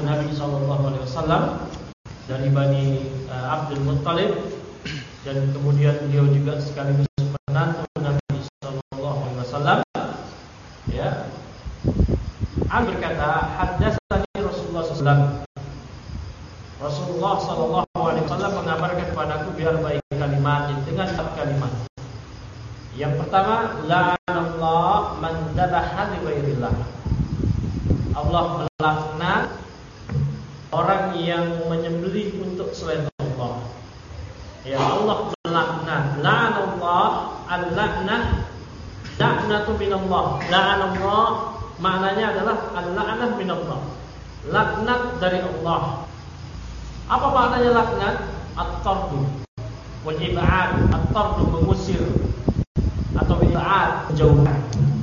Nabi SAW dari Bani Abdul Muttalib, dan kemudian beliau juga sekaligus menantu Nabi SAW. Ya, An berkata, haddatsani Rasulullah SAW. Rasulullah SAW mengabarkan kepadaku biar baik kalimat dengan 4 kalimat. Yang pertama, la'anallah man dzabaha li ghairillah. Allah melaknat orang yang menyembelih untuk selain Allah. Ya, Allah melaknat. La'anallah, al-la'nah, la'natu minallah. La'anallah maknanya adalah al-la'nah minallah, laknat dari Allah. Apa maknanya laknat? At-tardu wal ib'ad. At-tardu mengusir, atau ib'ad menjauhkan.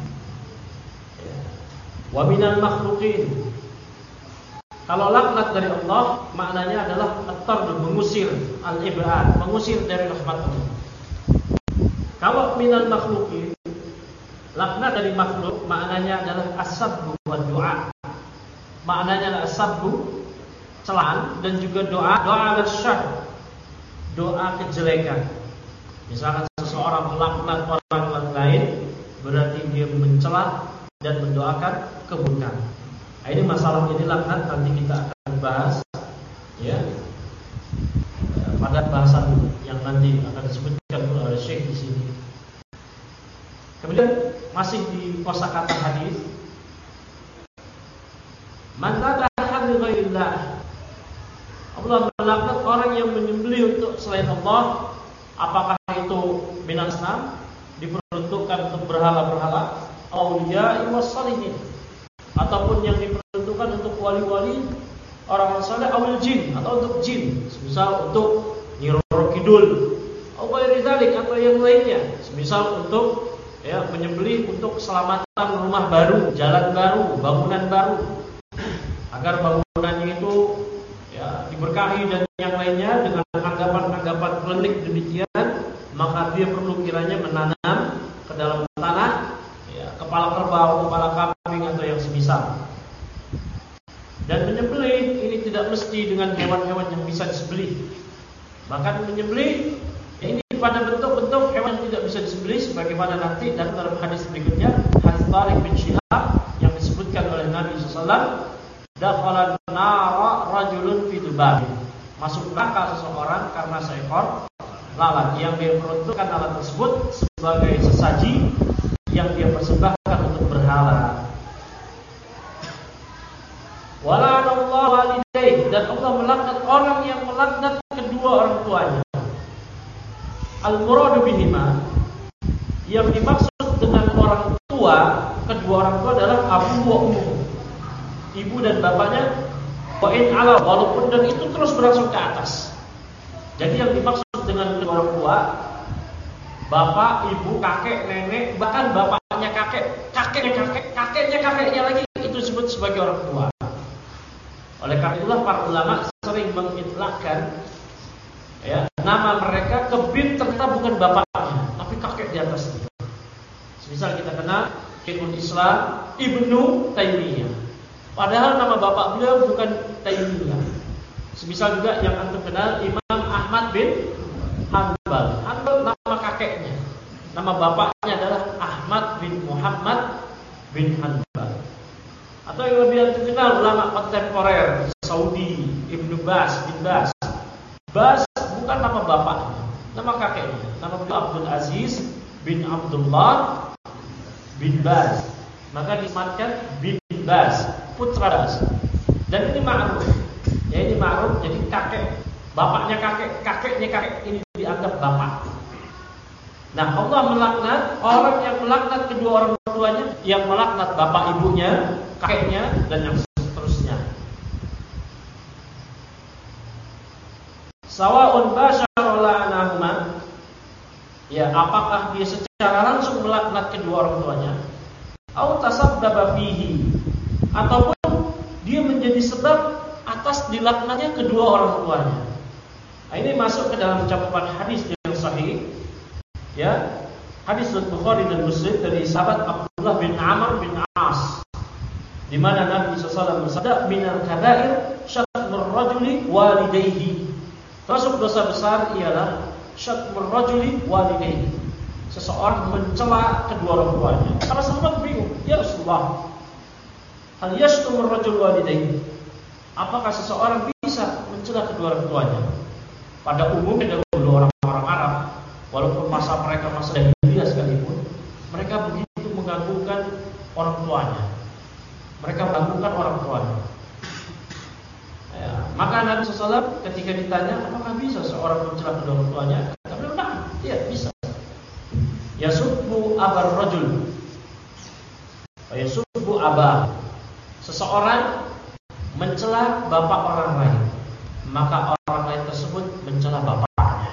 Wa minal makhluqin. Kalau laknat dari Allah maknanya adalah at-tardu, mengusir, al-ib'ad, mengusir dari rahmat Allah. Kalau minal makhluqin, laknat dari makhluk maknanya adalah as-sabbu wa du'a. Maknanya adalah as-sabbu, celaan, dan juga doa al-syarr, doa kejelekan. Misalkan seseorang melaknat orang lain, berarti dia mencela dan mendoakan keburukan. Nah, ini masalah ini laknat nanti kita akan bahas, ya, pada bahasan yang nanti akan disebutkan oleh Syekh di sini. Kemudian masih di kosakata hadis, man dzabaha li ghairillah. Allah melaknat orang yang menyembelih untuk selain Allah. Apakah itu minal asnam, diperuntukkan untuk berhala-berhala, auliya was salihin, ataupun yang diperuntukkan untuk wali-wali, orang saleh, awil jin, atau untuk jin, misal untuk Nyi Roro Kidul, atau yang lainnya, misal untuk menyembelih untuk keselamatan rumah baru, jalan baru, bangunan baru, agar bangunannya itu diberkahi dan yang lainnya dengan anggapan-anggapan klinik demikian, maka dia perlu kiranya menanam ke dalam tanah kepala kerbau, kepala kambing, atau yang semisal. Dan menyembelih ini tidak mesti dengan hewan-hewan yang bisa disembelih. Bahkan menyembelih ini pada bentuk-bentuk hewan yang tidak bisa disembelih, sebagaimana nanti dan dalam hadis berikutnya, hadis Tariq bin Syihab yang disebutkan oleh Nabi SAW, dakhala nara rajulun fi dubab. Masuk neraka seseorang karena seekor lalat yang dia peruntukkan lalat tersebut sebagai sesaji yang dia persembahkan untuk berhala. Wala'anallahu walidayh, dan Allah melaknat orang yang melaknat kedua orang tuanya. Al-muradu bihima, yang dimaksud dengan orang tua, kedua orang tua adalah abu wa ummu, ibu dan bapaknya, wa in ala, walaupun dan itu terus berangsur ke atas. Jadi yang dimaksud dengan kedua orang tua, bapak, ibu, kakek, nenek, bahkan bapaknya kakek, kakeknya lagi, itu disebut sebagai orang tua. Oleh karena itulah para ulama sering mengitlaqkan nama mereka ke bin, ternyata bukan bapaknya, tapi kakek di atasnya. Misal kita kenal Syekhul Islam Ibnu Taimiyah, padahal nama bapak beliau bukan Taimiyah. Semisal juga yang antum kenal Imam Ahmad bin Hanbal. Hanbal nama kakeknya, nama bapaknya adalah Ahmad bin Muhammad bin Hanbal. Atau yang lebih antum kenal ulama kontemporer Saudi, Ibnu Bas bin Bas. Bas bukan nama bapaknya, nama kakeknya. Nama beliau Abdul Aziz bin Abdullah bin Bas. Maka disematkan bin Bas, putra Bas. Dan ini ma'ruf. Ini ma'ruf, jadi kakek, bapaknya kakek, kakeknya kakek, ini dianggap bapak. Nah, Allah melaknat orang yang melaknat kedua orang tuanya, yang melaknat bapak ibunya, kakeknya, dan yang seterusnya. Sawa'un basyara la'anahuma, apakah dia secara langsung melaknat kedua orang tuanya, au tasabbaba fihi, ataupun dia menjadi sebab atas dilaknatnya kedua orang tuanya. Nah, ini masuk ke dalam cakupan hadis yang sahih, hadis Bukhari dan Muslim dari sahabat Abdullah bin Amr bin As di mana Nabi SAW bersabda, minal kabair syatmur rajuli walidayhi. Termasuk dosa besar ialah syatmur rajuli walidayhi. Seseorang mencela kedua orang tuanya. Para sahabat bingung, ya Rasulullah, hal yashtumur rajul walidayhi? Apakah seseorang bisa mencela kedua orang tuanya? Pada umumnya dahulu orang-orang Arab, walaupun masa mereka masa jahiliyah sekalipun, mereka begitu mengagungkan orang tuanya. Mereka mengagungkan orang tuanya. Ya, maka Nabi SAW ketika ditanya, apakah bisa seorang mencela kedua orang tuanya? Kata beliau, nah, iya bisa. Yasubbu abar rajul, yasubbu abah. Seseorang mencela bapak orang lain, maka orang lain tersebut mencela bapaknya.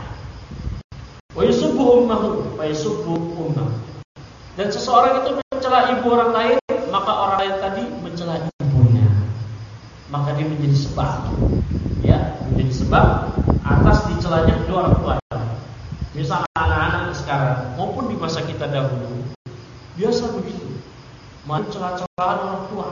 Wa yasubbu ummahu, wa yasubbu ummah. Dan seseorang itu mencela ibu orang lain, maka orang lain tadi mencela ibunya. Maka dia menjadi sebab, ya, menjadi sebab atas dicelanya kedua orang tuanya. Misalnya anak-anak sekarang maupun di masa kita dahulu biasa begitu, main celah-celahan orang tua.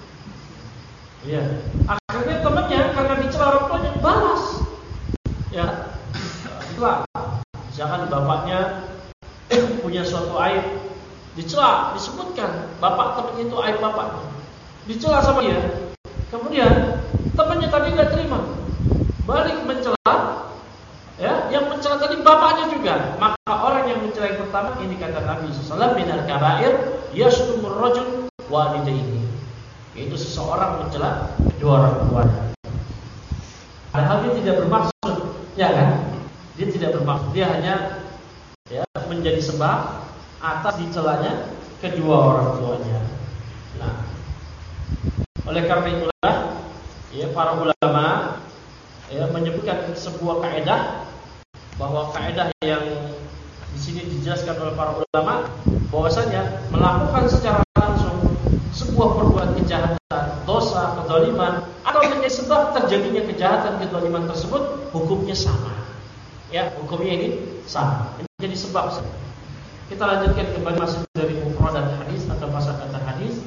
Ya, akhirnya temannya karena dicela orang tuanya balas. Ya, itulah. Misalkan bapaknya punya suatu aib, dicela, disebutkan bapak temannya itu aib bapaknya, dicela sama dia. Kemudian temannya tadi nggak terima, balik mencela. Ya, yang mencela tadi bapaknya juga. Maka orang yang mencela yang pertama ini kata Nabi SAW, minal kabair yashtumur rajul walidayhi. Yaitu seseorang mencela kedua orang tuanya. Padahal dia tidak bermaksud, ya kan? Dia tidak bermaksud, dia hanya ya menjadi sebab atas dicelanya kedua orang tuanya. Nah, oleh karena itulah ya para ulama ya menyebutkan sebuah kaidah, bahwa kaidah yang di sini dijelaskan oleh para ulama bahwasanya melakukan secara langsung sebuah perbuatan kejahatan, dosa, kezaliman atau menjadi sebab terjadinya kejahatan, kezaliman tersebut hukumnya sama. Ya, hukumnya ini sama. Menjadi sebab. Kita lanjutkan kembali masih dari mufradat hadis atau kosakata hadis.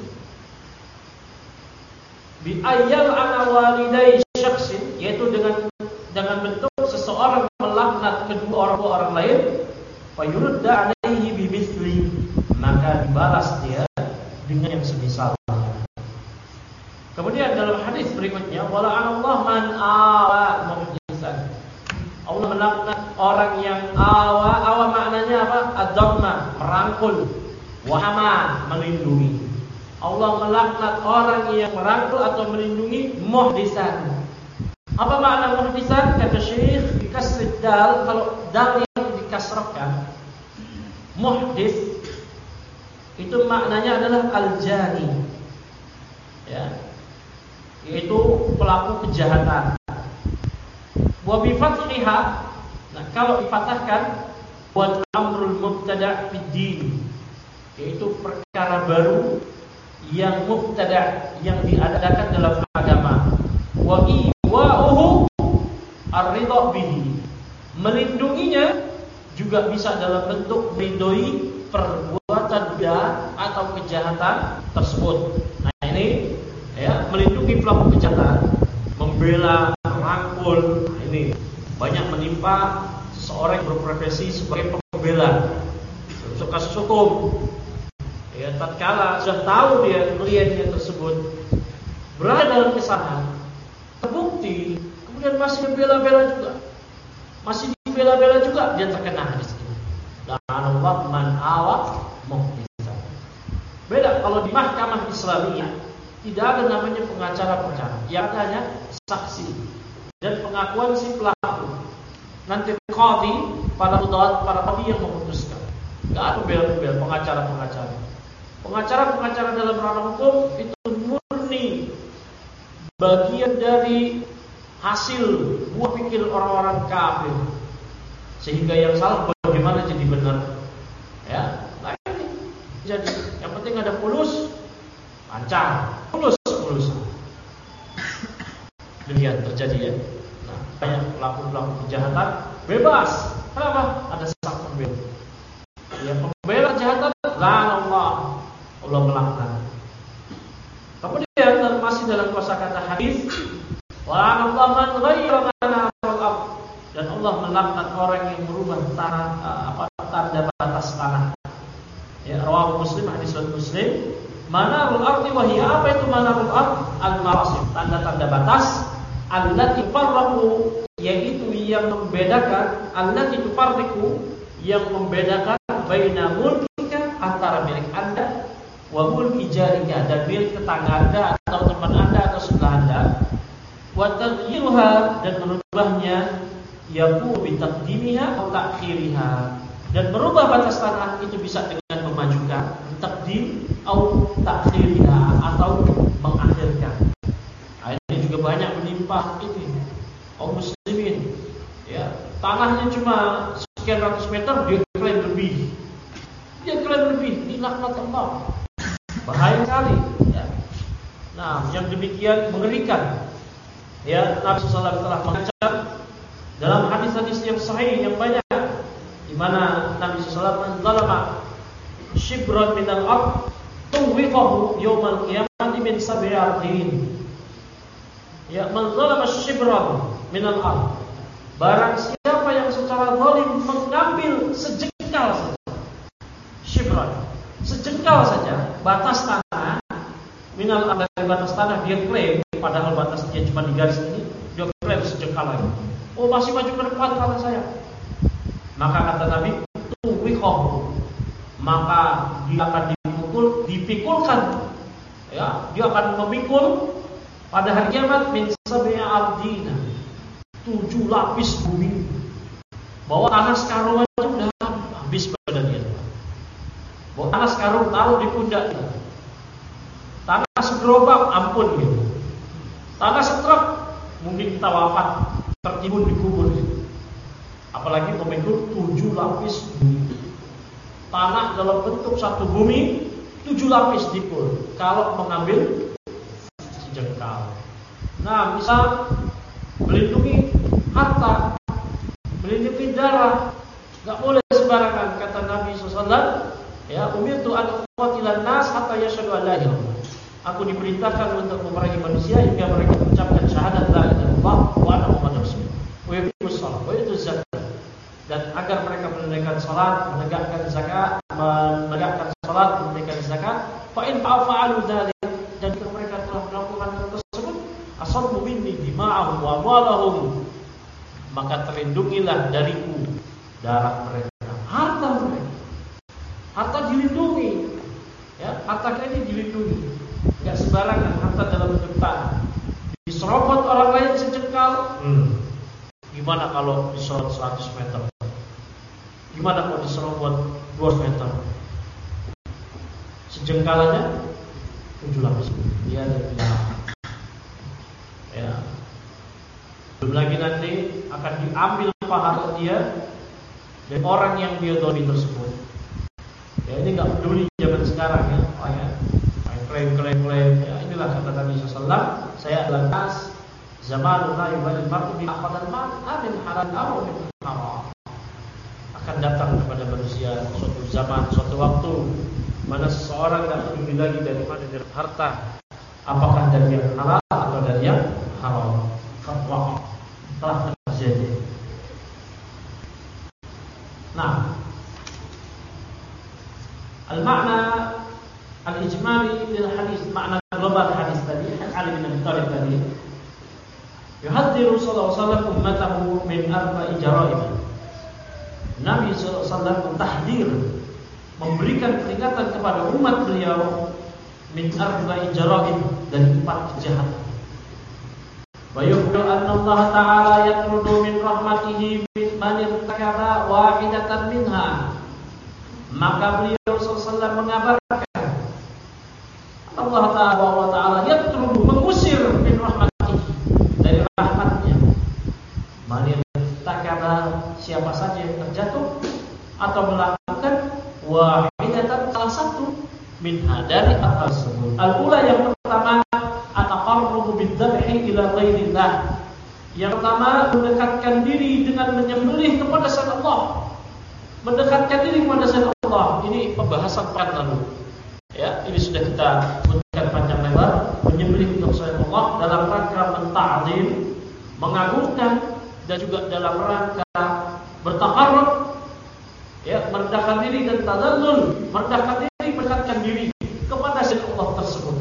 Bi ayyal ana walidai syakhsin, yaitu dengan bentuk seseorang melaknat kedua orang lain, fayurda alaihi bimithli, maka dibalas dia dengan yang semisal. Kemudian dalam hadis berikutnya, wala Allah man awa muhdisan. Allah melaknat orang yang awa maknanya apa? Ad-dhamma, merangkul, wahama, melindungi. Allah melaknat orang yang merangkul atau melindungi muhdisan. Apa makna muhdisan? Kata Syekh, dikasih dal, kalau dal yang dikasrahkan, muhdis itu maknanya adalah al-jani, ya, yaitu pelaku kejahatan. Wa bi fathiha, nah kalau difathahkan, buat amrul mubtada' fid din, yaitu perkara baru yang mubtada', yang diadakan dalam agama. Wa iwa'uhu ar-ridha bihi, melindunginya juga bisa dalam bentuk melindungi perbuatan bid'ah atau kejahatan tersebut. Nah ini ya, melindungi pelaku kejahatan, membela, merangkul. Nah, ini banyak menimpa seseorang yang berprofesi sebagai pembela, kasus hukum. Ya, tatkala sudah tahu dia kliennya tersebut berada dalam kesalahan, terbukti, kemudian masih dibela-bela juga, dia terkena hadis ini. La'anallah man awa muhdisan. Beda kalau di mahkamah Islamiyah tidak ada namanya pengacara perkara, yang hanya saksi dan pengakuan si pelaku. Nanti qadhi, para qadhi yang memutuskan. Enggak ada bel-bel pengacara-pengacara. Pengacara dalam ranah hukum itu murni bagian dari hasil buah pikir orang-orang kafir. Sehingga yang salah bagaimana jadi benar. Ya, nah ini. Jadi yang penting ada fulus, lancar, fulus. Demikian terjadi ya. Nah, banyak pelaku kejahatan bebas. Kenapa? Ada sang pembela. Ya, pembela kejahatan, Allah melaknat. Kemudian Wa Allah man ghayyara manarul ardh, dan Allah melaknat orang yang merubah tanda batas tanah. Ya, rawahu Muslim, hadis Muslim. Manarul ardh wa hiya, apa itu manarul ardh? Al-marasim, tanda-tanda batas. Allati tufarriqu, yaitu yang membedakan, allati tufarriqu, yang membedakan baina mulkika, antara milik Anda, wa mulki jarika, dan milik tetangga Anda atau teman Anda atau sebelah Anda. Wa taghyiruha, dan merubahnya, yakunu bi taqdimiha atau ta'khiriha, dan merubah batas tanah itu bisa dengan memajukan, taqdim atau ta'khiriha, atau mengakhirkan. Ini juga banyak menimpa ini kaum muslimin. Ya, tanahnya cuma sekian ratus meter, dia klaim lebih. Ini laknat Allah. Bahaya sekali. Ya. Nah, yang demikian mengerikan. Ya, Nabi SAW telah mengancam dalam hadis-hadis yang sahih yang banyak, di mana Nabi SAW menzalama shibran minal ardh tuwiqahu yawmal qiyamati min sab'i ardhin. Ya, menzalama shibran minal ardh, barang siapa yang secara zalim mengambil sejengkal saja, shibran, sejengkal saja batas tanah, minal ardh, dari batas tanah, dia klaim, padahal batasnya cuma di garis ini, dia klaim sejengkal lagi. Oh, masih maju ke depan tanah saya. Maka kata Nabi, tuwiqahu, maka dia akan dipikulkan. Ya, dia akan memikul pada hari kiamat min sab'i ardina, 7 lapis bumi. Bawa tanah sekarung aja udah habis badan dia. Bawa tanah sekarung taruh di pundak dia. Tanah segerobak ampun gitu. Tanah setruk mungkin kita wafat, tertimbun di kubur. Apalagi memikul 7 lapis bumi. Tanah dalam bentuk satu bumi, 7 lapis dipikul. Kalau mengambil sejengkal. Nah, misal melindungi harta, melindungi darah, nggak boleh sembarangan. Kata Nabi SAW, ya, umirtu an uqatilan nas hatta yashhadu an la ilaha illallah. Aku diperintahkan untuk memerangi manusia hingga mereka mengucapkan syahadat la ilaha illallah wa anna muhammadar rasulullah, wa yuqimus shalah wa yutuz zakat, dan agar mereka menunaikan salat, menegakkan zakat, menegakkan salat, menunaikan zakat. Fa in fa'alu dzalik, dan jika mereka telah melakukan hal tersebut, asallu minni dima'ahum wa amwalahum, maka terlindungilah dariku darah mereka, harta mereka. Harta dilindungi, ya, harta ini dilindungi. Enggak sembarangan harta dalam bentuk tanah. Diserobot orang lain sejengkal. Gimana kalau diserobot 100 meter? Gimana kalau diserobot 2 meter? Sejengkalannya 7 lapis. Dia ya. Belum lagi nanti akan diambil pahala dia dari orang yang dia dolimi tersebut. Ya, ini nggak peduli zaman sekarang ya. Oh ya, klaim. Ya, inilah kata Nabi SAW, saya adalah nas zamanul la yubalil mar'u bi aqdal mal amin halal aw min haram. Akan datang kepada manusia suatu zaman, suatu waktu, mana seseorang tidak peduli lagi dari mana dari harta, apakah dari yang halal atau dari yang haram. Fatwa telah terjadi. Nah, al-makna al-ijmali lil hadis, makna global hadis tadi, Ali bin Abi Thalib tadi, yuhadziru sallallahu alaihi wasallam ummatahu min arba'i jara'im. Nabi sallallahu alaihi wasallam mentahdir, memberikan peringatan kepada umat beliau min arba'i jara'im, dari 4 kejahatan. Wa yukhbiru anna Allah ta'ala yatrudu min rahmatihi man irtakaba wahidatan minha. Maka beliau sallallahu mengabarkan Allah Ta'ala yatrudu, mengusir min rahmatihi, dari rahmatnya, man irtakaba, siapa saja yang terjatuh atau melakukan wahidatan, salah satu minha, dari hal tersebut. Al-ula, yang pertama, at-taqarrubu bid-dhabhi ila ghairillah. Yang pertama, mendekatkan diri dengan menyembelih kepada selain Allah. Mendekatkan diri kepada selain Allah. Ini pembahasan pekan lalu. Ya, ini sudah kita sebutkan panjang lebar. Menyembelih untuk selain Allah dalam rangka menta'zim, mengagungkan, dan juga dalam rangka bertakarrub, ya, merendahkan diri dan tadallul, merendahkan diri, mendekatkan diri kepada zat Allah tersebut.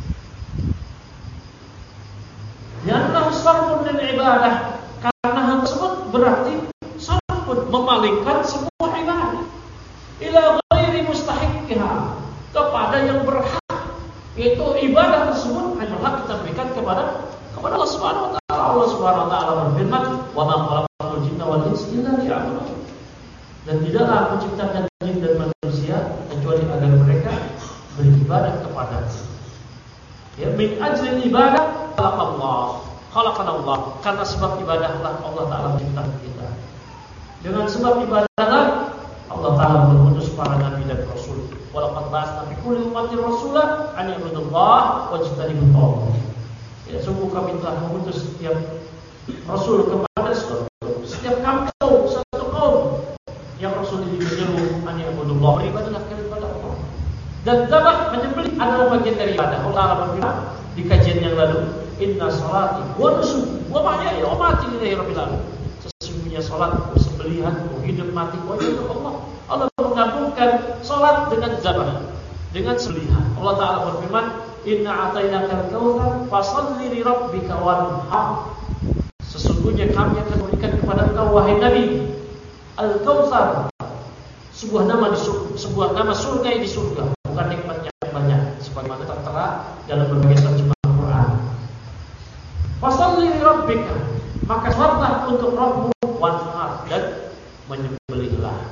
Liannahu sarfun lil ibadah, karena hal tersebut berarti sarfun, memalingkan semua ibadah ila ghairi mustahiqqiha, kepada yang berhak, yaitu ibadah tersebut hanya hak kita berikan kepada Allah Subhanahu wa taala. Allah Subhanahu wa taala berfirman, "Wa ma khalaqtul jinna wal insa illa liya'budun." Dan tidaklah aku ciptakan jin dan manusia kecuali agar mereka beribadah kepada-Ku. Ya, min ajli ibadah khalaqallah, karena sebab ibadahlah Allah taala menciptakan kita. Dengan sebab ibadahlah Allah taala mengutus para nabi dan rasul. Wa laqad ba'atsna fi kulli ummatin rasulan an ya'budullaha wajtanibut taghut. Ya, sungguh kami telah mengutus setiap rasul kepada setiap kaum, satu kaum yang rasul ini menyeru an ya'budullaha, beribadahlah kepada Allah. Dan dzabah, menyembelih, adalah bagian dari ibadah. Allah Taala berfirman di kajian yang lalu, inna salati wa nusuki wa mahyaya wa mamati lillahi rabbil alamin. Sesungguhnya salat, sembelihan, hidup mati untuk Allah. Allah menggabungkan salat dengan dzabah, dengan sembelihan. Allah Taala berfirman, inna atainakal kautsar fashalli li rabbika wanhar. Sesungguhnya kami akan memberikan kepada engkau wahai Nabi al-kautsar, sebuah nama surga di surga, bukan nikmat yang banyak sebagaimana tertera dalam berbagai terjemahan Al-Qur'an. Fashalli li rabbika, maka salatlah untuk Rabbmu, wanhar, dan menyembelihlah.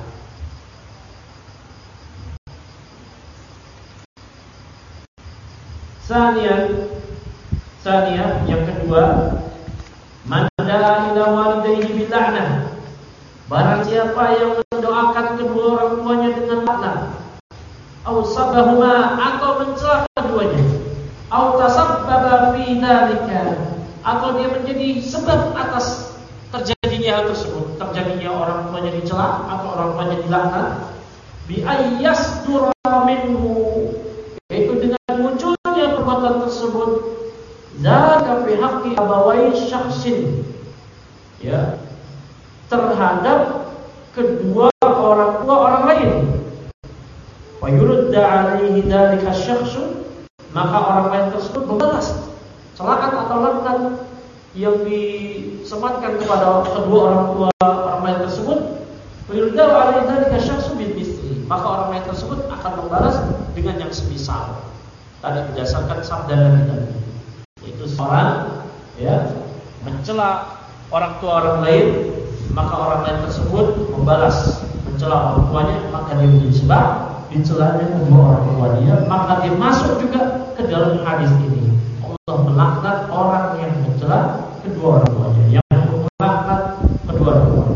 Sanian yang kedua, man da'a ila walidayhi bil la'nah, barang siapa yang mendoakan kedua orang tuanya dengan laknat, au sabahuma, atau mencela keduanya, au tasabbaba fi dzalika, atau dia menjadi sebab atas terjadinya hal tersebut, terjadinya orang tuanya dicela atau orang tuanya dilaknat, bi ayyasdura minhu, yaitu dengan munculnya perbuatan tersebut, dzaka fi haqqi abawai syakhsin, ya, terhadap kedua orang tua orang lain. Wa yurda alaihi dzalika syakhsun, maka orang lain tersebut membalas celaan atau laknat yang disematkan kepada kedua orang tua orang lain tersebut. Wa yurda alaihi dzalika syakhsun bil misli, maka orang lain tersebut akan membalas dengan yang semisal. Tadi berdasarkan sabda Nabi tadi, yaitu seorang, ya, mencela orang tua orang lain, maka orang lain tersebut membalas mencela orang tuanya, maka dia menjadi sebab dicelanya kedua orang tua dia, maka dia masuk juga ke dalam hadis ini. Allah melaknat orang yang mencela kedua orang tuanya, yang melaknat kedua orang tuanya.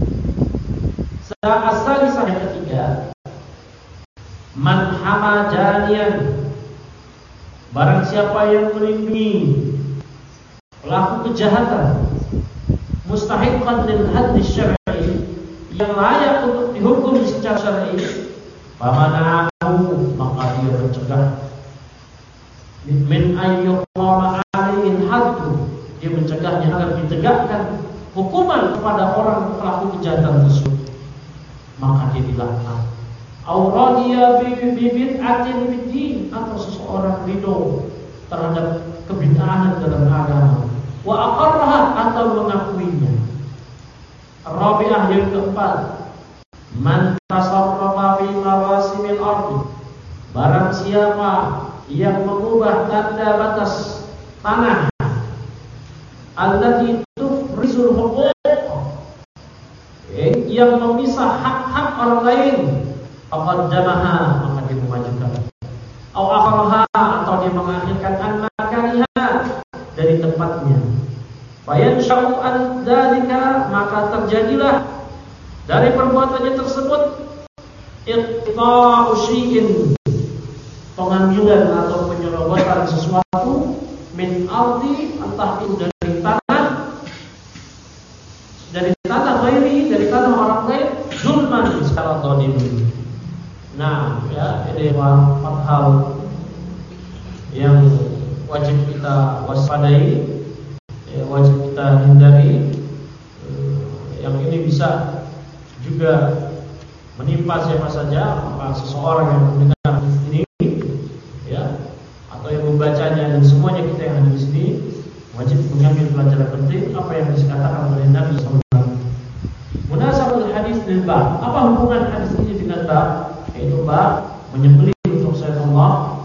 Asal yang ketiga, man hama janian, barang siapa yang melindungi pelaku kejahatan, mustahiqan lil hadd syar'i, yang layak untuk dihukum secara syar'i, famanahu, maka dia mencegah, min ayyuqama alaihi hadd, dia mencegahnya agar ditegakkan hukuman kepada orang pelaku kejahatan tersebut, maka dia dilaknat. Auradiya bid'atin bid-din, atau seseorang ridho terhadap kebid'ahan dalam agama, wa aqarraha, atau mengakuinya. Rabi'ah yang keempat, man tasarrafa fi mawasimil ardi, barang siapa yang mengubah tanda batas tanah, allati tufrizul huquq, yang memisah hak-hak orang lain, faqaddamaha, maka dia memajukan, au akharaha, atau dia mengakhirkan an makaniha, dari tempatnya. Fayansha'u an dzalika, maka terjadilah dari perbuatannya tersebut iqta'u syai'in, pengambilan atau penyerobotan sesuatu, min ardi, entah itu dari tanah ghairi, dari tanah orang lain, zulman, secara zalim. Nah, ya, ini 4 hal yang wajib kita waspadai, ya, wajib kita hindari. Yang ini bisa juga menimpa siapa saja, maka seseorang yang mendengar hadis ini, ya, atau yang membacanya, dan semuanya kita yang ada di sini wajib mengambil pelajaran penting apa yang dikatakan oleh Nabi SAW. Munasabul hadis lil bab. Apa hubungan hadis ini dengan bab? Yaitu bab menyembelih untuk selain Allah.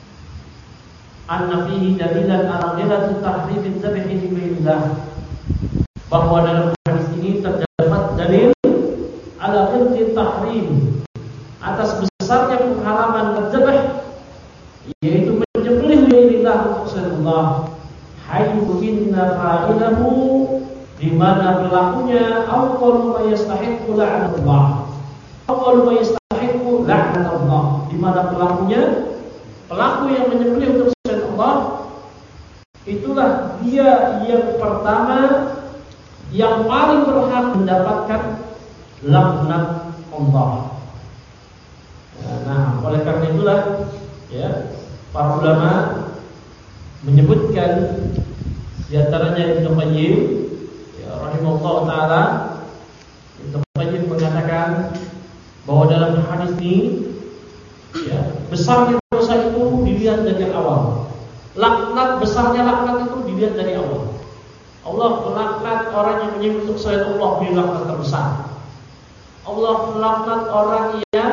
Anna fihi dalilan ala ghilati tahrimin dzabhi li ghairillah. Bahwa dalam hadis ini terdapat dalil ala ghilati tahrim, atas besarnya pengharaman dzabh, yaitu menyembelih li ghairillah untuk selain Allah. Hayyu inna fa'ilahu, di mana pelakunya awwalu ma yastahiqqu la'natullah. Awwalu ma yastahiqqu la'natullah, di mana pelaku yang menyembelih untuk selain Allah, itulah dia yang pertama yang paling berhak mendapatkan laknat Allah. Nah, oleh karena itulah, ya, para ulama menyebutkan di antaranya Ibnu Qayyim, ya, rahimahullah taala, Ibnu Qayyim mengatakan bahwa dalam hadis ini, ya, besarnya dosa itu dilihat dari awal. Besarnya laknat itu dilihat dari awal. Allah melaknat orang yang menyembelih untuk selain Allah, ini laknat terbesar. Allah melaknat orang yang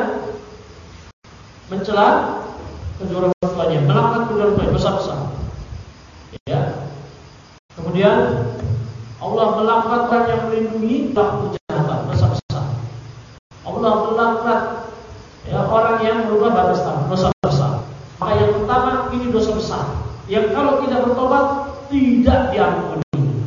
mencela kedua orang tuanya, melaknat kedua orang tuanya, dosa besar. Ya. Kemudian Allah melaknat orang yang melindungi pelaku kejahatan, dosa besar. Allah melaknat, ya, orang yang merubah batas tanah, dosa besar. Maka yang pertama ini dosa besar, yang kalau tidak bertobat tidak diampuni.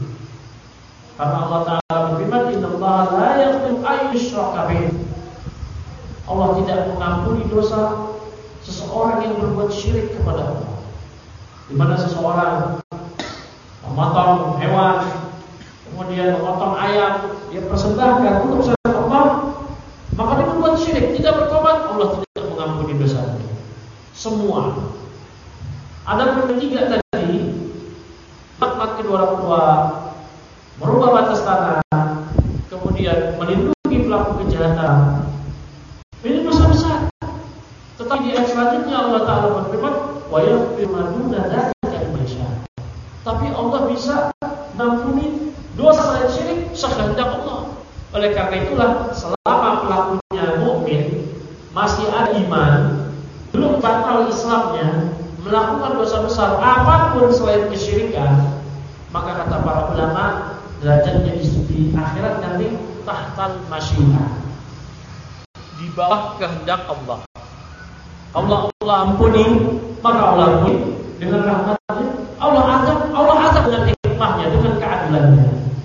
Karena Allah Ta'ala berfirman, innallaha la yaghfiru an yushraka bih. Allah tidak mengampuni dosa seseorang yang berbuat syirik kepada Allah. Di mana seseorang memotong hewan, kemudian memotong ayam, dia persembahkan untuk selain Allah, maka dia berbuat syirik, tidak bertobat, Allah tidak mengampuni dosa semua. Ada ketiga tadi, laknat kedua orang tua, merubah batas tanah, kemudian melindungi pelaku kejahatan. Ini dosa besar. Tetapi di ayat selanjutnya Allah Ta'ala berfirman, wa yaghfiru ma duna dzalika liman yasha. Tapi Allah bisa mengampuni dosa selain syirik sekehendak Allah. Oleh karena itulah, selama pelakunya mukmin, masih ada iman, belum batal Islamnya, melakukan dosa besar apapun selain kesyirikan, maka kata para ulama, derajatnya di akhirat nanti tahtal masyiah, di bawah kehendak Allah. Allah ampuni, maka Allah ampuni dengan rahmatnya. Allah azab dengan hikmahnya, dengan keadilannya.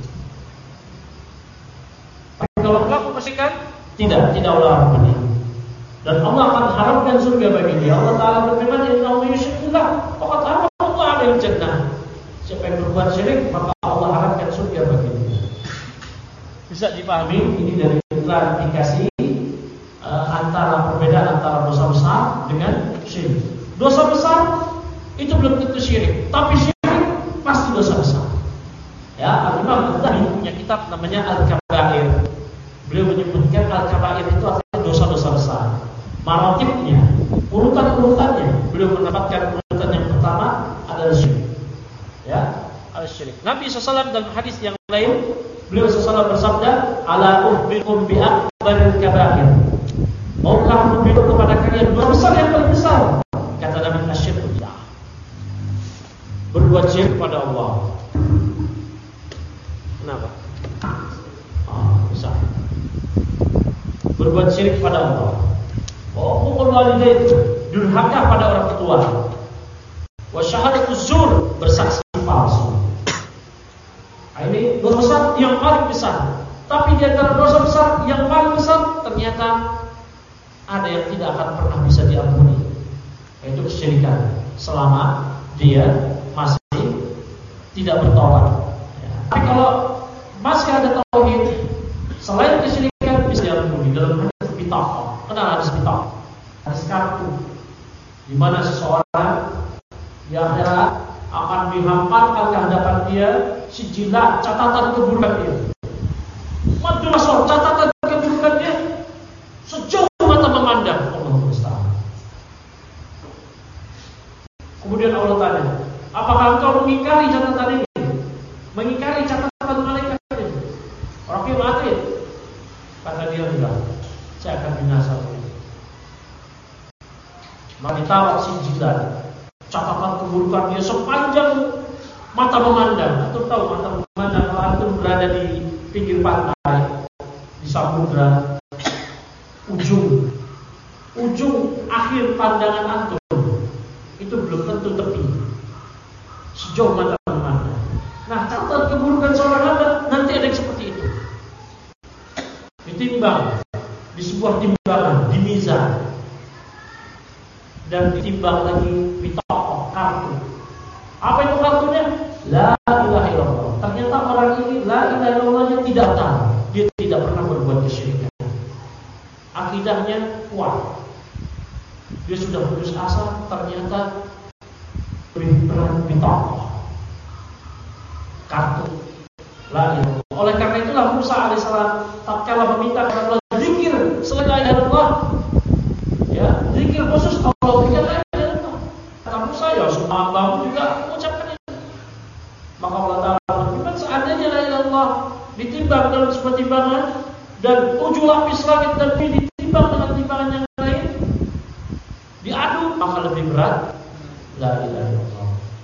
Tapi kalau pelaku kesyirikan, tidak Allah ampuni. Dan Allah akan haramkan surga bagi dia. Allah Ta'ala berfirman, innahu yusyrikullah faqad harrama Allah 'alaihi jannah. Siapa yang berbuat syirik, maka Allah haramkan surga bagi dia. Bisa dipahami ini dari klarifikasi antara perbedaan antara dosa besar dengan syirik. Dosa besar itu belum tentu syirik, tapi syirik pasti dosa besar. Ya, Imam Ghazali punya kitab namanya Al-Kabair. Beliau menyebutkan Al-Kabair itu artinya dosa-dosa besar. Maratibnya, urutan-urutannya, beliau mendapatkan urutan yang pertama adalah syirik. Ya, al-syirik. Nabi SAW dalam hadis yang lain, beliau SAW bersabda, ala ukhbirukum bi akbaril kabair. Maukah memberitahu kepada kalian dosa besar yang paling besar? Kata Nabi, asyirku billah, berbuat syirik kepada Allah. Kenapa? Besar. Berbuat syirik pada Allah. Uqul walidain, durhaka pada orang tua. Wa syahadatuz zur, bersaksi palsu. Ini dosa besar yang paling besar. Tapi di antara dosa besar yang paling besar, ternyata ada yang tidak akan pernah bisa diampuni, yaitu kesyirikan, selama dia masih tidak bertobat. Tapi kalau masih ada tauhid, selain kesyirikan bisa diampuni. Dalam hadis bitaqah, kenal hadis bitaqah, hadis kartu, di mana seseorang di akhirat akan dihamparkan ke hadapan dia si sijilat, catatan keburukannya. Madrasah, catatan keburukannya sejauh mata memandang. Allah musta'an. Kemudian Allah tanya, apakah engkau mengingkari catatan ini? Mengingkari catatan malaikat ini? Orang yang mati. Kata dia bilang, saya akan binasa. Maka ditaruh sijilat, catatan keburukan dia sepanjang mata memandang. Antum tahu mata memandang kalau antum berada di pinggir pantai, di samudra, ujung akhir pandangan antum itu belum tentu tepi, sejauh mata memandang. Nah, catatan keburukan seorang hamba nanti ada yang seperti itu. Ditimbang di sebuah timbangan, di mizan, dan ditimbang lagi di toko kartu. Apa itu kartunya? La ilaha illallah. Ternyata orang ini la ilaha illallahnya tidak tahu. Dia tidak pernah berbuat kesyirikan. Akidahnya kuat. Dia sudah putus asa, ternyata lebih berat di toko kartu la ilaha illallah. Oleh karena itulah Musa alaihissalam tatkala meminta kepada Allah zikir selain la ilaha illallah, ya, zikir khusus Allah berikan la ilaha illallah. Kata Musa, ya semua hambamu juga mengucapkan itu. Maka Allah Ta'ala berfirman, seandainya la ilaha illallah ditimbang dalam sebuah timbangan dan 7 lapis langit dan bumi ditimbang dengan timbangan yang lain, diadu, maka lebih berat la ilaha illallah.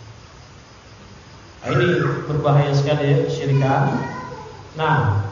Nah, ini berbahaya sekali ya, kesyirikan. Nah,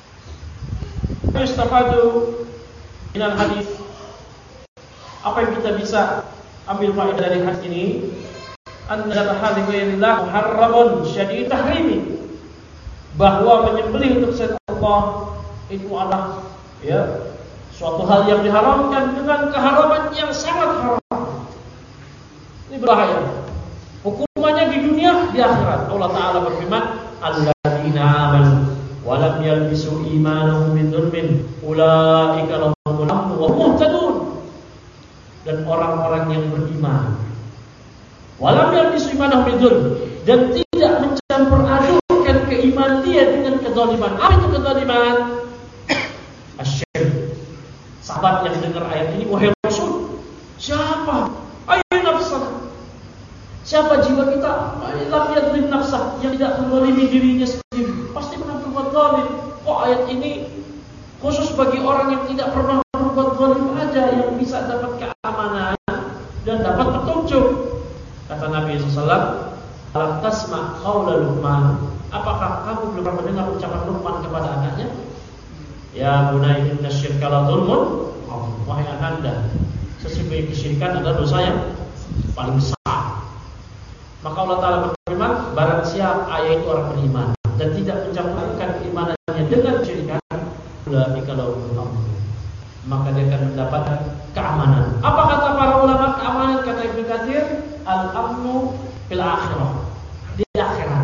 istafadu minal hadis. Apa yang kita bisa ambil faedah dari hadis ini? Anna hadhi ghairillah muharramun syadid tahrimi. Bahwa menyembelih untuk selain Allah itu adalah ya suatu hal yang diharamkan dengan keharaman yang sangat haram. Ini berbahaya. Hukumannya di dunia, di akhirat. Allah Ta'ala berfirman, alladzina amanu wa lam yalbisu imanahum bidzulmin ulaika lahumul amnu wa hum muhtadun. Dan orang-orang yang beriman wa lam yalbisu imanahum bidzulm, dan tidak mencampur adukkan keimanan dia dengan kezaliman. Apa itu kezaliman? Asyirk. Sahabat yang dengar ayat ini, wahai Rasul, siapa? Ayo nafsah. Siapa jiwa kita? Lam yadzlim nafsah, yang tidak menzalimi dirinya sendiri, pasti pernah berbuat zalim. Kok ayat ini khusus bagi orang yang tidak pernah berbuat zalim aja yang bisa dapat keamanan dan dapat petunjuk? Kata Nabi SAW, alam tasma' qaula Luqman. Apakah kamu belum pernah mendengar ucapan Luqman kepada anaknya? Ya bunayya inna syirka la dzulmun. Wahai ananda, sesungguhnya kesyirikan adalah dosa yang paling besar. Maka Allah Ta'ala berfirman, barang siapa ayat itu orang beriman dan tidak mencampurkan keimanannya dengan kesyirikan, ulaika lahumul amn, maka dia akan mendapatkan keamanan. Apa kata para ulama keamanan? Kata Ibnu Katsir, al-amnu fil akhirah, di akhirat.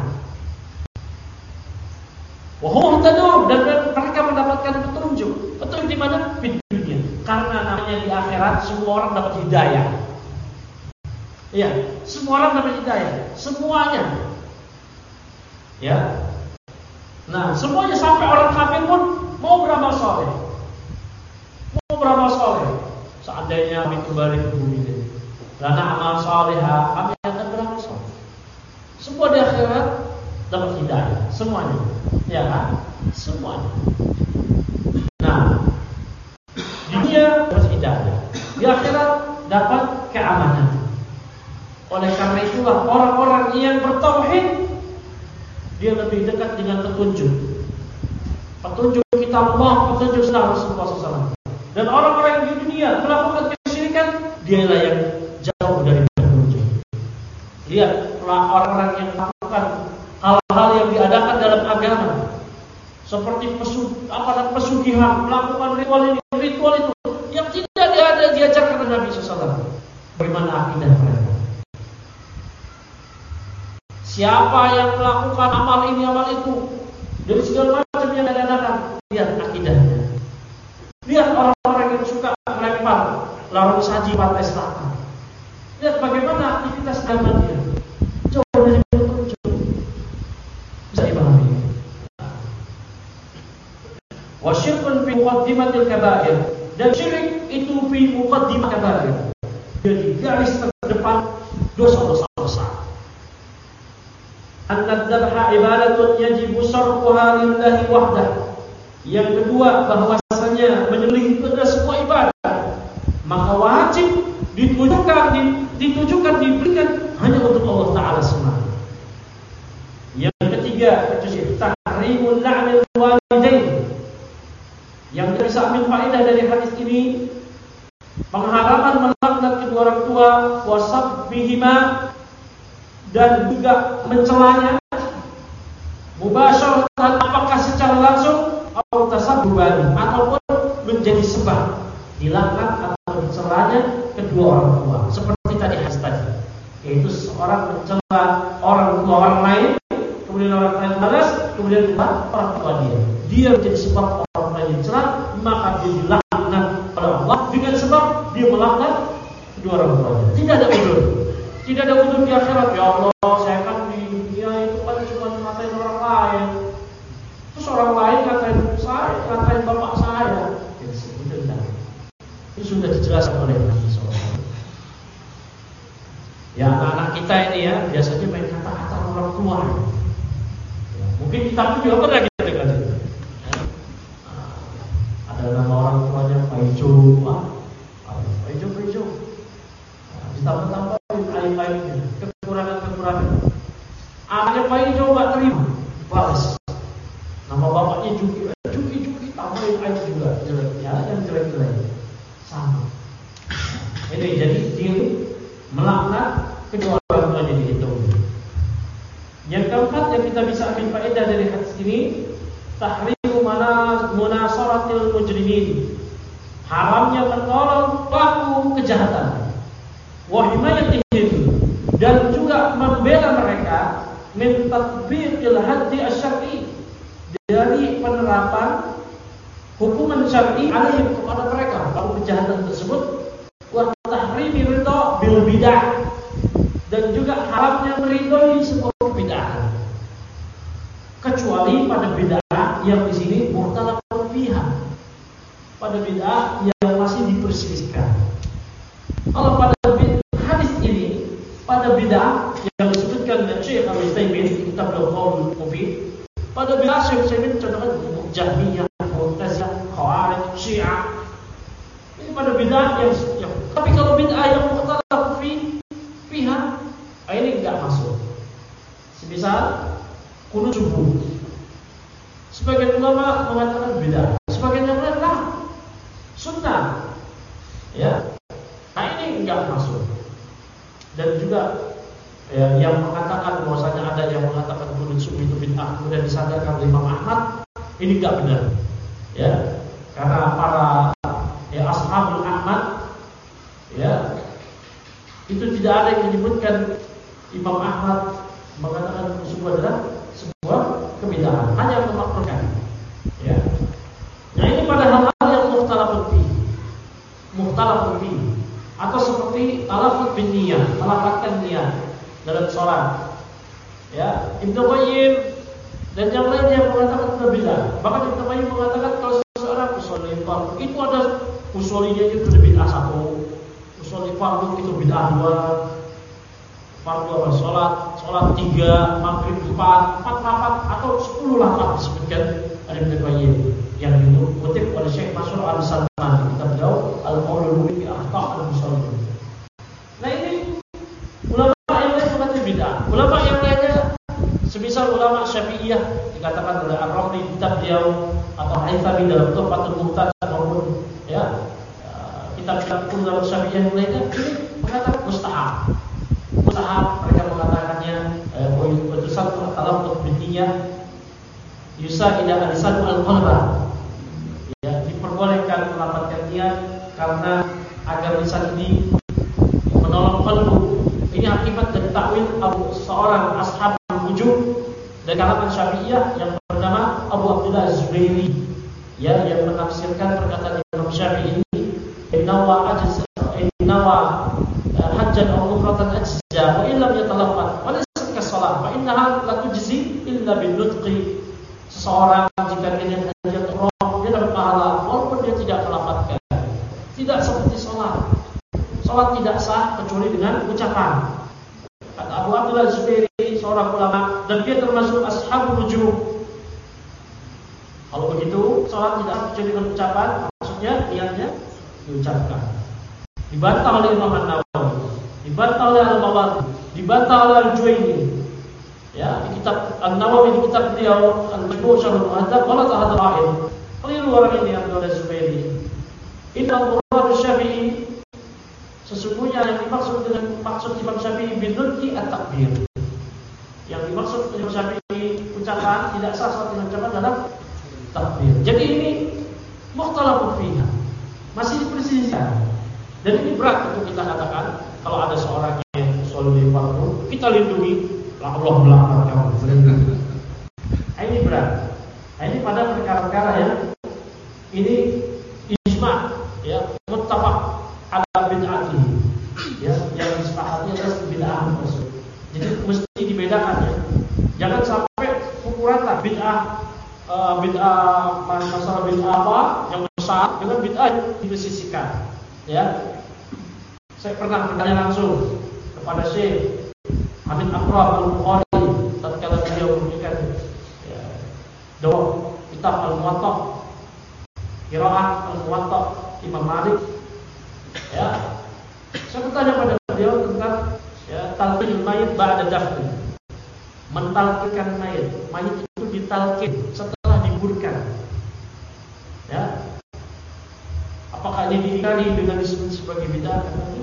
Wa hum muhtadun, dan mereka mendapatkan petunjuk. Petunjuk di mana? Di dunia. Karena namanya di akhirat semua orang dapat hidayah. Iya, semua orang dapat hidayah, semuanya. Ya. Nah, semuanya sampai orang kafir pun mau beramal saleh. Mau beramal saleh. Seandainya kami kembali ke bumi ini, lana amal salihah, kami akan beramal saleh. Semua di akhirat dapat hidayah, semuanya. Ya kan? Semuanya. Nah, di dunia dapat hidayah, di akhirat dapat keamanan. Oleh karena itulah orang-orang yang bertauhid dia lebih dekat dengan petunjuk. Petunjuk kitab Allah, petunjuk sunnah Rasulullah SAW. Dan orang-orang yang di dunia melakukan kesyirikan, dialah yang jauh dari petunjuk. Lihat orang-orang yang melakukan hal-hal yang diadakan dalam agama, seperti pesugihan, melakukan ritual itu yang tidak diajarkan oleh Nabi SAW. Bagaimana akidah mereka? Siapa yang melakukan amal ini, amal itu, dari segala macam yang diadakan, lihat akidahnya. Lihat orang-orang yang suka melempar larung saji pantai selatan. Lihat bagaimana aktivitas agama dia. Jauh dari petunjuk. Bisa dibahas. Wa syirkun fi muqaddimatil kabair, dan syirik itu fi muqaddimah kabair. Jadi garis terdepan dosa-dosa besar. An-dzabha ibadatun yajibu sarfuha lillahi wahdah. Yang kedua, bahwasanya menyembelih itu adalah sebuah ibadah, maka wajib ditujukan diberikan hanya untuk Allah Ta'ala semata. Yang ketiga, tahrimul la'nil walidain. Yang kita bisa ambil faedah dari hadis ini, pengharaman melaknat kedua orang tua, wasabbihima, dan juga mencelanya, mubasyaratan, apakah secara langsung atau tasabbuban, ataupun menjadi sebab dilaknat atau dicelanya kedua orang tua, seperti tadi hadis tadi, yaitu seorang mencela orang tua orang lain, kemudian orang lain balas, kemudian orang tua dia menjadi sebab orang lain dicela, maka dia dilaknat oleh Allah dengan sebab dia melaknat kedua orang tuanya. Tidak ada udzur, tidak ada udzur di akhirat. Ya Allah, saya kan di dunia itu kan cuma ngatain orang lain, terus orang lain ngatain saya, ngatain bapak saya. Itu tidak. Itu sudah dijelaskan oleh Nabi SAW. Ya, anak-anak kita ini ya biasanya main kata-kata orang tua. Ya, mungkin kita pun juga pernah kita dengar. Ada nama orang tuanya Pak Ijo, Pak Ijo. Ditambah-tambahin aib-aibnya, kekurangan-kekurangan. Anaknya Pak Ijo nggak terima, balas. Nama bapaknya Juki, tambahin aib juga, jelek. Ya, yang jelek-jelek sama. Ini jadi dia melaknat kedua orang tuanya dihitung. Yang keempat yang kita bisa ambil faedah dari hadis ini, tahrimu munasaratil mujrimin, haramnya menolong pelaku kejahatan, wa himayatihim, dan juga membela mereka, min tatbiqil haddi asy-syar'i, dari penerapan hukuman syar'i alaihim kepada mereka pelaku kejahatan tersebut, wa tahrimi ridha bil bidah, dan juga haramnya meridhoi sebuah kebid'ahan, kecuali pada bid'ah yang di sini mukhtalafun fiha, pada bid'ah yang masih diperselisihkan. Kalau pada hadis ini, pada bid'ah yang disebutkan oleh Syekh Al-Utsaimin di kitab Al-Qaul Mufid, pada bid'ah Syekh Al-Utsaimin contohnya Jahmiyah, Mu'tazilah, Khawarij, Syiah. Ini pada bid'ah yang tapi kalau bid'ah yang mukhtalaf fiha, ini enggak masuk. Semisal qunut subuh. Sebagian ulama mengatakan bid'ah, sebagian yang lain sunnah. Ya. Nah, ini enggak masuk. Dan juga yang mengatakan bahwasanya ada yang mengatakan qunut subuh itu bid'ah kemudian disadarkan oleh Imam Ahmad, ini enggak benar. Ya. Karena para ashabul Ahmad itu tidak ada yang menyebutkan Imam Ahmad mengatakan subuh adalah sebuah kebid'ahan, hanya memakruhkan. Ya. Nah, ini pada hal-hal yang mukhtalafun fi, atau seperti talafut bin niyah, melafazkan niat dalam sholat. Ya, Ibnu Qayyim dan yang lainnya mengatakan berbeda. Bahkan Ibnu Qayyim mengatakan kalau seseorang usholi fardu itu ada usholinya itu bid'ah 1, usholi fardu itu bid'ah 2, fardu apa sholat 3, maghrib 4 rakat atau 10 rakat disebutkan oleh Ibnu Qayyim yang dikutip oleh Syekh Mansur Al-Salman di kitab beliau Al-Qaulul Mufid fi Akhta' al-Musallin. Nah, ini ulama yang lain mengatakan bid'ah. Ulama yang lainnya semisal ulama Syafi'iyah dikatakan oleh Ar-Rafi di kitab beliau, atau Haythami dalam Tuhfatul Muhtaj, maupun kitab-kitab ulama Syafi'iyah yang lainnya ini mengatakan mustahab. Mereka mengatakannya putusan talafut bin niyah yusa ila alisan al-qalba. Ya, diperbolehkan melafazkan niat karena agar lisan ini menolong qalbu. Ini akibat dari takwil seorang ashab wujud dari kalangan Syafi'iyah yang bernama Abu Abdullah Az-Zubairi, ya, yang menafsirkan perkataan Imam Syafi'i ini, innawa hajjan aw umratan ajza wa illam yatalaffaz wa laysa kas-shalah fa innaha la tujzi illa bin nutqi. Seseorang jika ingin hajat umrah dia dapat sholat tidak sah kecuali dengan ucapan. Kata Abu Abdullah Az-Zubairi, seorang ulama, dan dia termasuk ashabul nujum. Kalau begitu, sholat tidak sah kecuali dengan ucapan, maksudnya niatnya diucapkan. Dibantah oleh Imam An-Nawawi, dibantah oleh Al-Mawardi, dibantah oleh Al-Juwayni. Ya, di kitab An-Nawawi, di kitab beliau Al-Majmu' Syarhul Muhadzab, qala ta'ala rahim. Keliru orang ini Abdul Az-Zubairi. Inna Al-Qur'an Syafi'i, sesungguhnya yang dimaksud dengan maksud Imam Syafi'i binulki at-takbir. Yang dimaksud Imam Syafi'i ucapan tidak sah saat dengan ucapan dalam takbir. Jadi ini mukhtalafun fiha, masih diperselisihkan. Dan ini berat untuk kita katakan kalau ada seorang yang sholli fardu, kita lindungi, Allah melaknat kamu. Ini berat. Ini pada perkara-perkara yang ini ijma, ya, muttafaq ala bid'ati, ya, yang disepakati adalah bid'ah tersebut. Jadi mesti dibedakan, ya. Jangan sampai ukuran bid'ah masalah bid'ah apa yang besar dengan bid'ah yang dibersihkan, ya. Saya pernah bertanya langsung kepada Syekh Hamid Akram Al-Bukhari tatkala beliau memberikan, ya, doa kitab Al-Muwatta, Qiraat Al-Muwatta Imam Malik, ya. Saya bertanya pada beliau tentang, ya, talqinul mayit ba'da dafn. Mentalqinkan mayit. Mayit itu ditalqin setelah dikuburkan. Ya. Apakah ini diingkari dengan disebut sebagai bid'ah?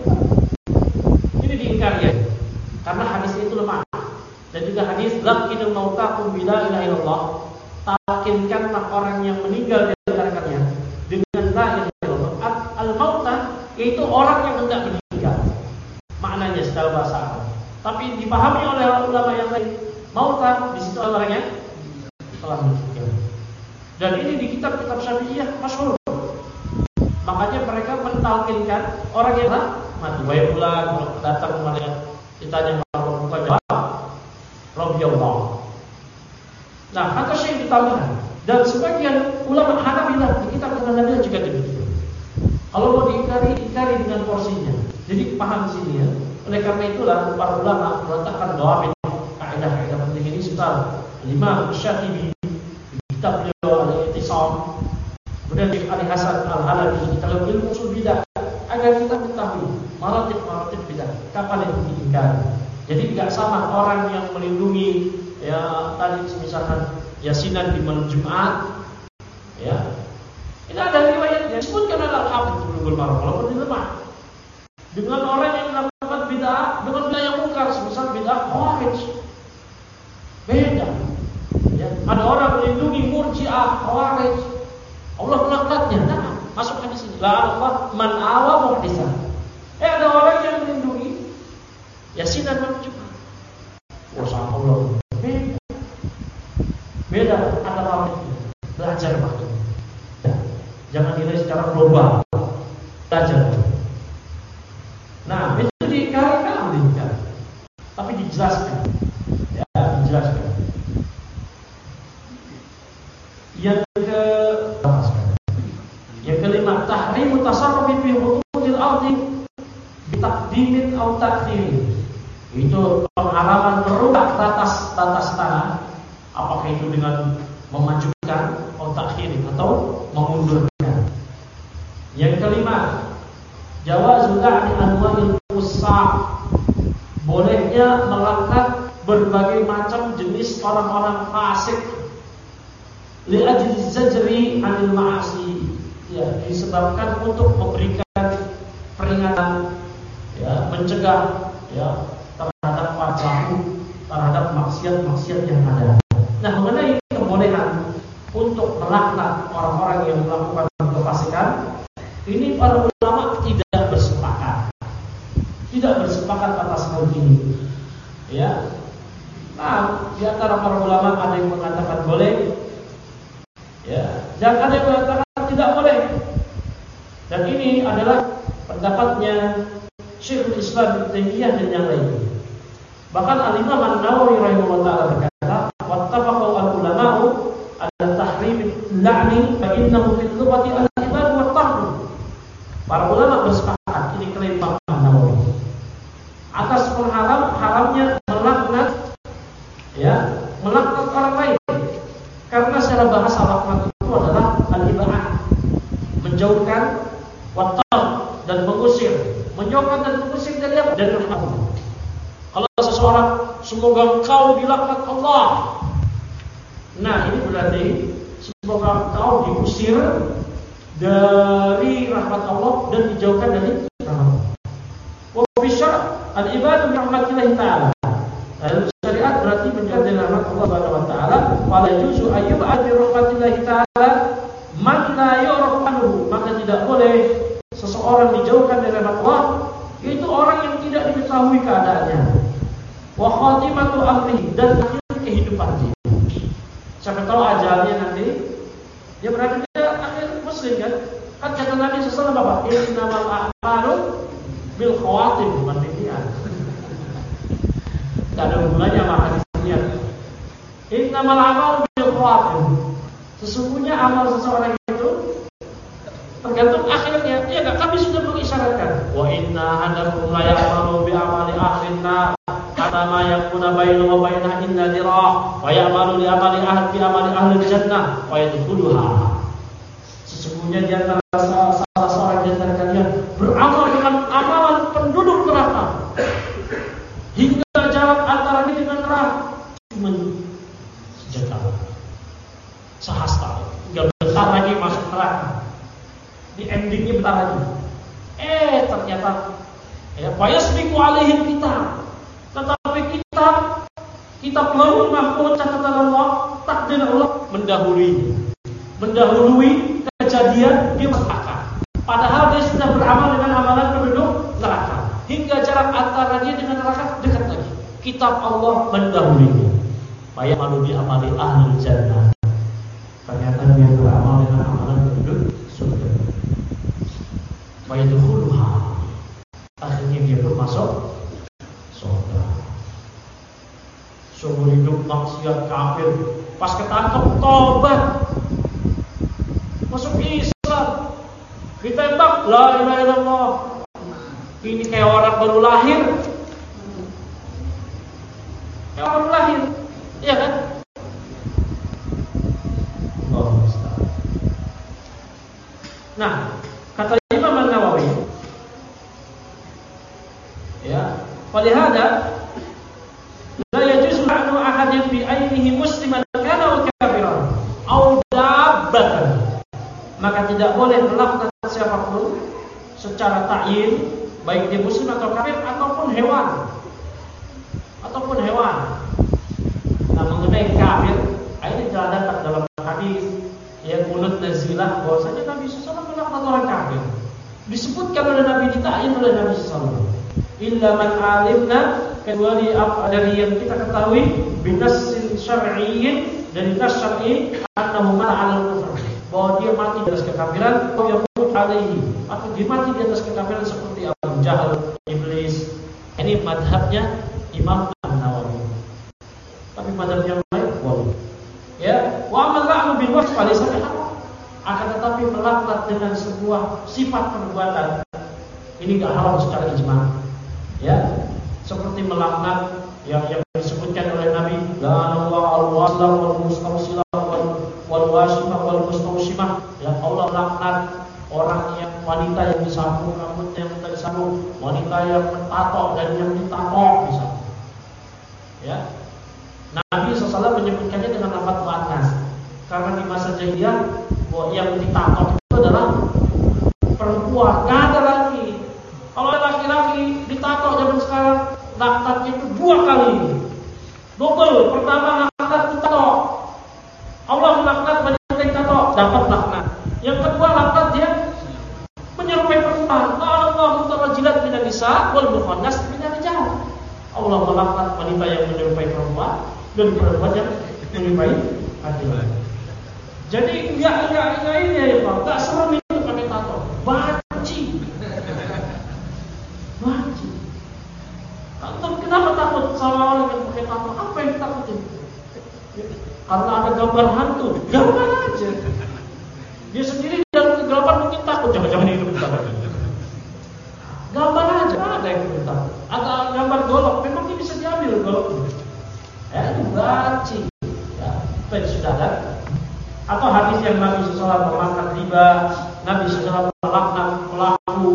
Ini diingkari, ya. Karena hadis itu lemah. Dan juga hadis laqinul mautakum bila ilaha illallah. Talqinkanlah orang yang meninggal di antara kalian dengan la ilaha illallah. Al-mautah yaitu orang yang hendak meninggal. Maknanya secara bahasa Arab. Tapi dipahami oleh ulama yang lain, mautah di situ orang yang telah meninggal. Dan ini di kitab-kitab Syafi'iyah masyhur. Makanya mereka mentalqinkan orang yang telah mati. Wa bulan datang kepada ditanya kalau buka jawab radhiyallahu. Nah, kata Syekh ditambahkan, dan sebagian ulama Hanabilah di kitab Hanabilah juga demikian. Kalau mau diingkari dengan porsinya. Jadi paham di sini, ya. Oleh karena itulah para ulama meletakkan dawabit, kaidah-kaidah penting ini sebentar. Imam Syafi'i di kitab beliau Al-I'tisam, kemudian Syekh Ali Hasan Al-Halabi di dalam ilmu usul bidah, agar kita mengetahui maratib bidah, kapan itu diingkari. Jadi tidak sama orang yang melindungi, ya, tadi misalkan yasinan di malam Jumat, ya. Ini ada riwayat yang disebutkan dalam Al-Hafidz Bulughul Maram, walaupun lemah. Dengan orang yang melakukan bid'ah dengan bid'ah yang mungkar, semisal bid'ah Khawarij, beda. Ya. Ada orang melindungi Murji'ah, Khawarij, Allah melaknatnya. Nah, masuk hadis ini. La Allah man awa muhditsan. Ada orang yang melindungi yasinan malam Jumat. Sama Allah. Beda ada pamit. Belajar waktu. Ya. Jangan nilai secara global. Belajar. Nah, itu diingkari kan diingkari. Tapi dijelaskan. Ya, dijelaskan. Yang kelima, tahrimu tasarrufi fi hududil ardi bi taqdimin aw ta'khir. Itu pengharaman merubah batas tanah, apakah itu dengan memajukan atau takhir atau memundurkan. Yang kelima, jawazul la'ni anwa'il fussaq, bolehnya melaknat berbagai macam jenis orang-orang fasik li ajli zajri 'anil ma'asi, ya, disebabkan untuk memberikan peringatan, ya, mencegah, ya, terhadap pelaku, terhadap maksiat-maksiat yang ada. Nah, mengenai kebolehan untuk melaknat orang-orang yang melakukan kefasikan, ini para ulama tidak bersepakat. Tidak bersepakat atas hal ini. Ya. Nah, di antara para ulama ada yang mengatakan boleh, ya, dan ada yang mengatakan tidak boleh. Dan ini adalah pendapatnya Syekhul Islam Ibnu Taimiyah dan yang lain. Bahkan Al-Imam An-Nawawi rahimahullah ta'ala berkata, wattafaqu al-ulama'u ala tahrim al-la'ni fa innahu fil lughati al-ibad wa at-tahrib. Para ulama bersepakat, ini klaim Imam An-Nawawi, ini berarti semoga kau diusir dari rahmat Allah dan dijauhkan dari rahmat. Wa bisyar al-ibadu bi rahmatillah ta'ala. Dalam syariat berarti menjauh dari rahmat Allah Subhanahu wa taala. Wala yuzu ayyub bi rahmatillah ta'ala man la yu'raf anhu. Maka tidak boleh seseorang dijauhkan dari rahmat Allah, yaitu orang yang tidak diketahui keadaannya. Wa khatimatu amrihi, dan akhir kehidupan dia. Siapa tahu ajalnya nanti dia berada di akhir muslim kan? Kan kata Nabi sallallahu alaihi wasallam apa? Innamal a'malu bil khawatim, bukan niat. Tidak ada hubungannya sama hadis niat. Innamal a'malu bil khawatim. Sesungguhnya amal seseorang itu tergantung akhirnya. Iya enggak? Kami sudah mengisyaratkan. Wa inna ahadakum la ya'malu bi amali ahli nar hatta ma yakuna bainahu wa bainaha illa dirah wa ya'malu li amali ahli jannah wa yadkhuluha. Sesungguhnya di antara salah seorang di antara kalian beramal dengan amalan penduduk neraka hingga jarak antaranya dengan neraka cuma sejengkal, sehasta, hingga bentar lagi masuk neraka. Di endingnya bentar lagi. Ternyata fayasbiqu alaihim kitab. Tetapi kitab lauhul mahfuz catatan Allah, takdir Allah mendahului kejadian di neraka. Padahal dia sudah beramal dengan amalan penduduk neraka. Hingga jarak antara dia dengan neraka dekat lagi. Kitab Allah mendahulinya. Fa ya'malu bi amali ahli jannah. Ternyata dia beramal dengan amalan penduduk surga. Fa yadkhuluha. Akhirnya dia pun masuk surga. Seumur hidup maksiat kafir, pas ketangkep tobat, masuk Islam, ditembak, la ilaha illallah. Ini kayak orang baru lahir, iya kan? Nah, kata Imam An-Nawawi, ya, walihada la yajuzu la'nu ahadin bi ainihi musliman kana aw kafiran aw dabbatan. Maka tidak boleh melakukan siapapun secara ta'yin, baik dia muslim atau kafir ataupun hewan. Nah, mengenai kafir, ini telah datang dalam hadis yang mulut nazilah bahwasanya Nabi SAW melaknat orang kafir. Disebutkan oleh Nabi, ditakyin oleh Nabi SAW. Illa man alimna, kecuali dari yang kita ketahui binassin syar'iyyin, dari nas syar'i, annahu ma'al kufr, bahwa dia mati di atas kekafiran, atau yamut alaihi, atau dia mati di atas kekafiran seperti Abu Jahal, Iblis. Ini madhabnya Imam An-Nawawi. Tapi madhabnya lain boleh. Ya, wa amal la'nu bil wasf alaysa biharam. Akan tetapi melaknat dengan sebuah sifat perbuatan ini enggak haram secara ijma'. Ya, seperti melaknat yang disebutkan oleh Nabi, la'anallahu al-waslam wal mustawsilah wal wasimah wal mustawsimah. Ya, Allah laknat orang yang wanita yang disambung rambutnya yang tidak disambung, wanita yang mentato dan yang ditato misalnya. Ya. Nabi SAW menyebutkannya dengan lafaz muannas karena di masa jahiliyah yang ditato itu adalah perempuan, nggak ada lagi. Kalau laki-laki ditato zaman sekarang, laknatnya itu 2 kali, double. Pertama laknat ditato, Allah melaknat wanita yang tato, dapat laknat. Yang kedua laknat dia menyerupai perempuan. Allah mutarajilat minan nisa wal mukhannas minar rijal. Allah melaknat wanita yang menyerupai perempuan dan perempuan yang menyerupai laki-laki. Jadi enggak ini ya Pak, enggak serem itu pakai tato. Banci. Kenapa takut sama orang yang pakai tato? Apa yang ditakutin? Karena ada gambar hantu, gambar aja. Dia sendiri dalam kegelapan mungkin takut, jangan-jangan itu takut. Gambar aja, ada yang takut. Ada gambar golok, memang dia bisa diambil goloknya. Itu banci. Ya, itu sudah ada. Atau hadis yang Nabi SAW mengangkat riba, Nabi SAW melaknat pelaku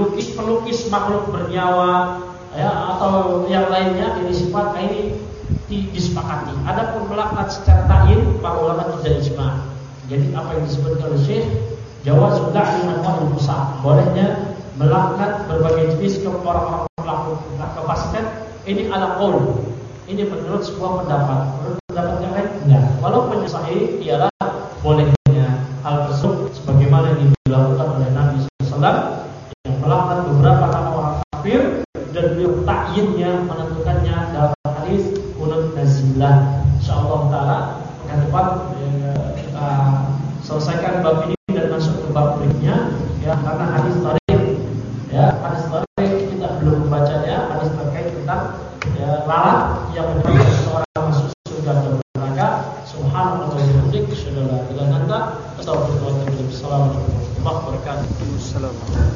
pelukis makhluk bernyawa, ya, atau yang lainnya ini sifat ini disepakati. Adapun melaknat secara ta'yin, para ulama tidak ijma. Jadi apa yang disebutkan oleh Syekh jawazul la'ni anwa'il fusaq, bolehnya melaknat berbagai jenis orang-orang pelaku kefasikan. Ini ala qaul. Ini menurut sebuah pendapat. Menurut pendapat yang lain enggak. Walaupun yang sahih ialah bolehnya hal tersebut sebagaimana yang dilakukan oleh Nabi SAW yang melaknat beberapa orang kafir dan beliau takyinnya menentukannya dalam hadis kunut nazilah. Insyaallah taala pekan depan kita selesaikan bab ini dan masuk ke bab berikutnya ya, karena hadis tarik ya, hadis tarik kita belum membacanya, hadis terkait tentang ya lalat yang menyebabkan seseorang masuk surga atau neraka. Subhanallah wa bihamdihi asyhadu an la ilaha illa anta astaghfiruka wa atubu ilaik. Assalamualaikum warahmatullahi wabarakatuh.